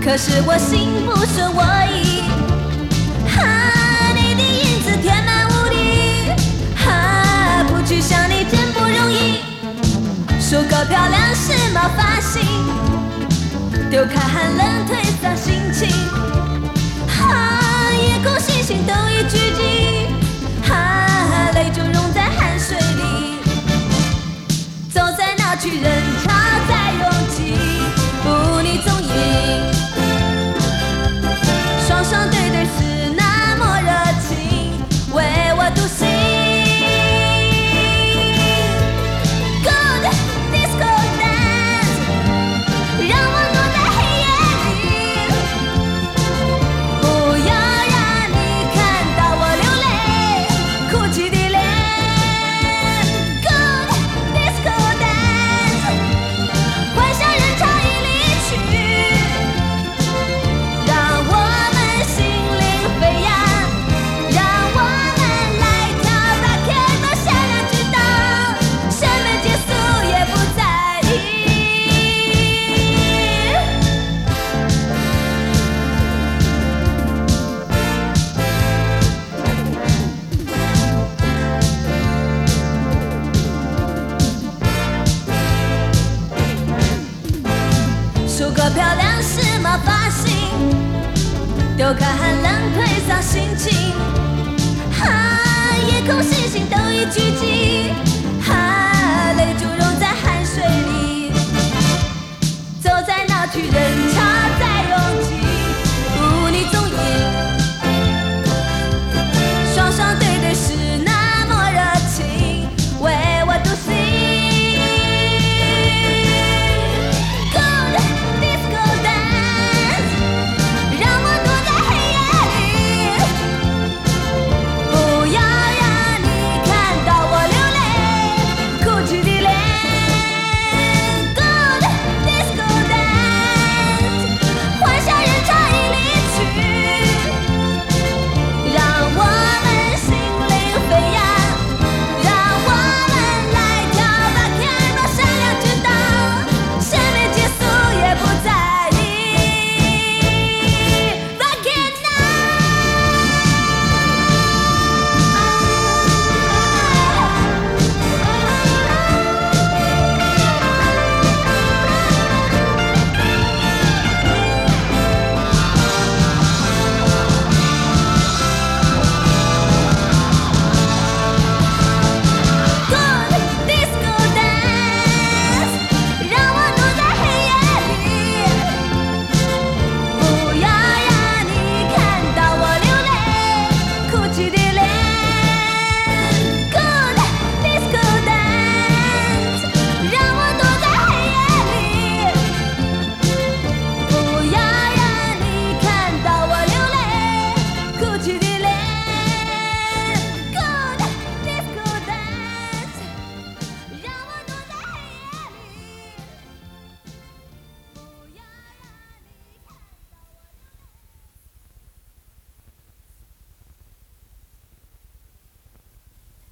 可是我心不顺我意，你的影子填满屋里，不去想你真不容易。梳个漂亮时髦发型，丢开寒冷颓丧心情，夜空星星都已聚集，泪就融在汗水里。走在那去人潮在拥挤，不你踪影，双双对对是那么热情，为我独行。Good disco dance， 让我躲在黑夜里，不要让你看到我流泪哭泣的脸。Good disco dance， 欢笑人潮已离去，让我们心灵飞扬，让我们来跳打开的闪亮之岛，生命结束也不在意。梳个漂亮时髦发型，丢开寒冷颓丧心情，夜空星星都已聚集，泪就